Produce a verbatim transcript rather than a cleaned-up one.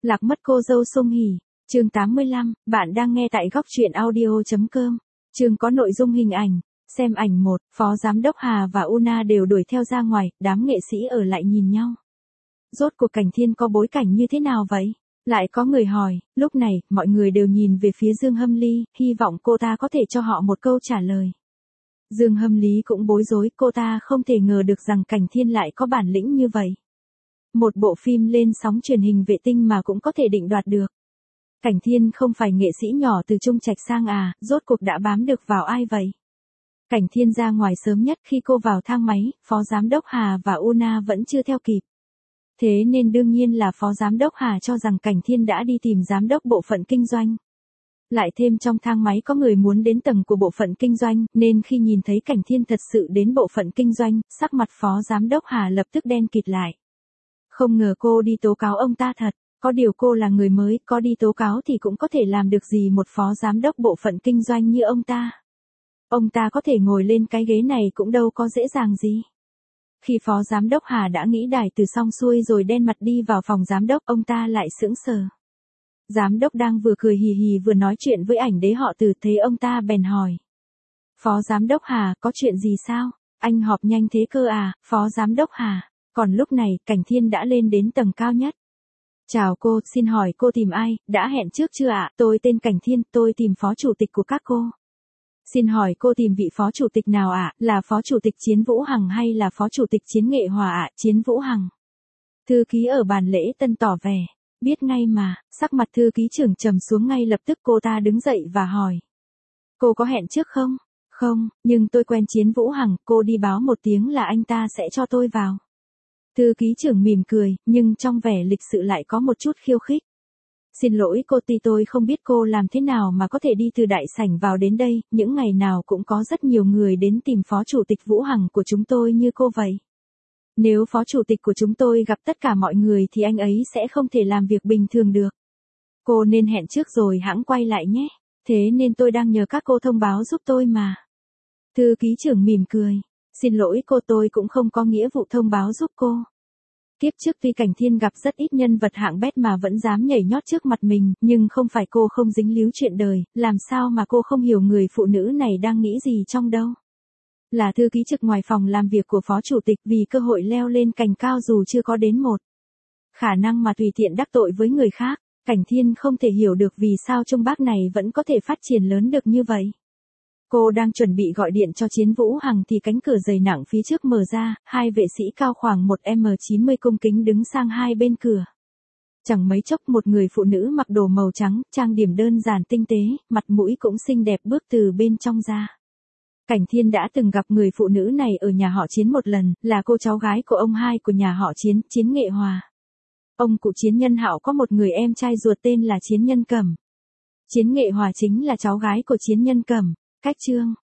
Lạc mất cô dâu Sung Hỉ. Chương tám mươi lăm, bạn đang nghe tại góc truyện audio chấm com. Chương có nội dung hình ảnh. Xem ảnh một, Phó Giám đốc Hà và Una đều đuổi theo ra ngoài, đám nghệ sĩ ở lại nhìn nhau. Rốt cuộc Cảnh Thiên có bối cảnh như thế nào vậy? Lại có người hỏi, lúc này, mọi người đều nhìn về phía Dương Hâm Ly, hy vọng cô ta có thể cho họ một câu trả lời. Dương Hâm Lý cũng bối rối, cô ta không thể ngờ được rằng Cảnh Thiên lại có bản lĩnh như vậy. Một bộ phim lên sóng truyền hình vệ tinh mà cũng có thể định đoạt được. Cảnh Thiên không phải nghệ sĩ nhỏ từ Trung Trạch sang à, rốt cuộc đã bám được vào ai vậy? Cảnh Thiên ra ngoài sớm nhất khi cô vào thang máy, Phó Giám đốc Hà và Una vẫn chưa theo kịp. Thế nên đương nhiên là Phó Giám đốc Hà cho rằng Cảnh Thiên đã đi tìm Giám đốc bộ phận kinh doanh. Lại thêm trong thang máy có người muốn đến tầng của bộ phận kinh doanh, nên khi nhìn thấy Cảnh Thiên thật sự đến bộ phận kinh doanh, sắc mặt Phó Giám đốc Hà lập tức đen kịt lại. Không ngờ cô đi tố cáo ông ta thật, có điều cô là người mới, có đi tố cáo thì cũng có thể làm được gì một Phó Giám đốc bộ phận kinh doanh như ông ta. Ông ta có thể ngồi lên cái ghế này cũng đâu có dễ dàng gì. Khi Phó Giám đốc Hà đã nghĩ đài từ xong xuôi rồi đen mặt đi vào phòng giám đốc, ông ta lại sững sờ. Giám đốc đang vừa cười hì hì vừa nói chuyện với ảnh đế họ Từ, thấy ông ta bèn hỏi. Phó Giám đốc Hà, có chuyện gì sao? Anh họp nhanh thế cơ à, Phó Giám đốc Hà? Còn lúc này, Cảnh Thiên đã lên đến tầng cao nhất. Chào cô, xin hỏi cô tìm ai, đã hẹn trước chưa ạ? Tôi tên Cảnh Thiên, tôi tìm phó chủ tịch của các cô. Xin hỏi cô tìm vị phó chủ tịch nào ạ, là phó chủ tịch Chiến Vũ Hằng hay là phó chủ tịch Chiến Nghệ Hòa ạ, Chiến Vũ Hằng? Thư ký ở bàn lễ tân tỏ vẻ, biết ngay mà, sắc mặt thư ký trưởng trầm xuống ngay lập tức, cô ta đứng dậy và hỏi. Cô có hẹn trước không? Không, nhưng tôi quen Chiến Vũ Hằng, cô đi báo một tiếng là anh ta sẽ cho tôi vào. Thư ký trưởng mỉm cười, nhưng trong vẻ lịch sự lại có một chút khiêu khích. Xin lỗi cô Ti, tôi không biết cô làm thế nào mà có thể đi từ đại sảnh vào đến đây, những ngày nào cũng có rất nhiều người đến tìm phó chủ tịch Vũ Hằng của chúng tôi như cô vậy. Nếu phó chủ tịch của chúng tôi gặp tất cả mọi người thì anh ấy sẽ không thể làm việc bình thường được. Cô nên hẹn trước rồi hẵng quay lại nhé, thế nên tôi đang nhờ các cô thông báo giúp tôi mà. Thư ký trưởng mỉm cười, xin lỗi cô, tôi cũng không có nghĩa vụ thông báo giúp cô. Tiếp trước tuy Cảnh Thiên gặp rất ít nhân vật hạng bét mà vẫn dám nhảy nhót trước mặt mình, nhưng không phải cô không dính líu chuyện đời, làm sao mà cô không hiểu người phụ nữ này đang nghĩ gì trong đâu. Là thư ký trực ngoài phòng làm việc của phó chủ tịch, vì cơ hội leo lên cành cao dù chưa có đến một khả năng mà tùy tiện đắc tội với người khác, Cảnh Thiên không thể hiểu được vì sao Trung Bắc này vẫn có thể phát triển lớn được như vậy. Cô đang chuẩn bị gọi điện cho Chiến Vũ Hằng thì cánh cửa dày nặng phía trước mở ra, hai vệ sĩ cao khoảng một mét chín mươi cung kính đứng sang hai bên cửa. Chẳng mấy chốc một người phụ nữ mặc đồ màu trắng, trang điểm đơn giản tinh tế, mặt mũi cũng xinh đẹp bước từ bên trong ra. Cảnh Thiên đã từng gặp người phụ nữ này ở nhà họ Chiến một lần, là cô cháu gái của ông hai của nhà họ Chiến, Chiến Nghệ Hòa. Ông cụ Chiến Nhân Hạo có một người em trai ruột tên là Chiến Nhân Cẩm. Chiến Nghệ Hòa chính là cháu gái của Chiến Nhân Cẩm. Cách chương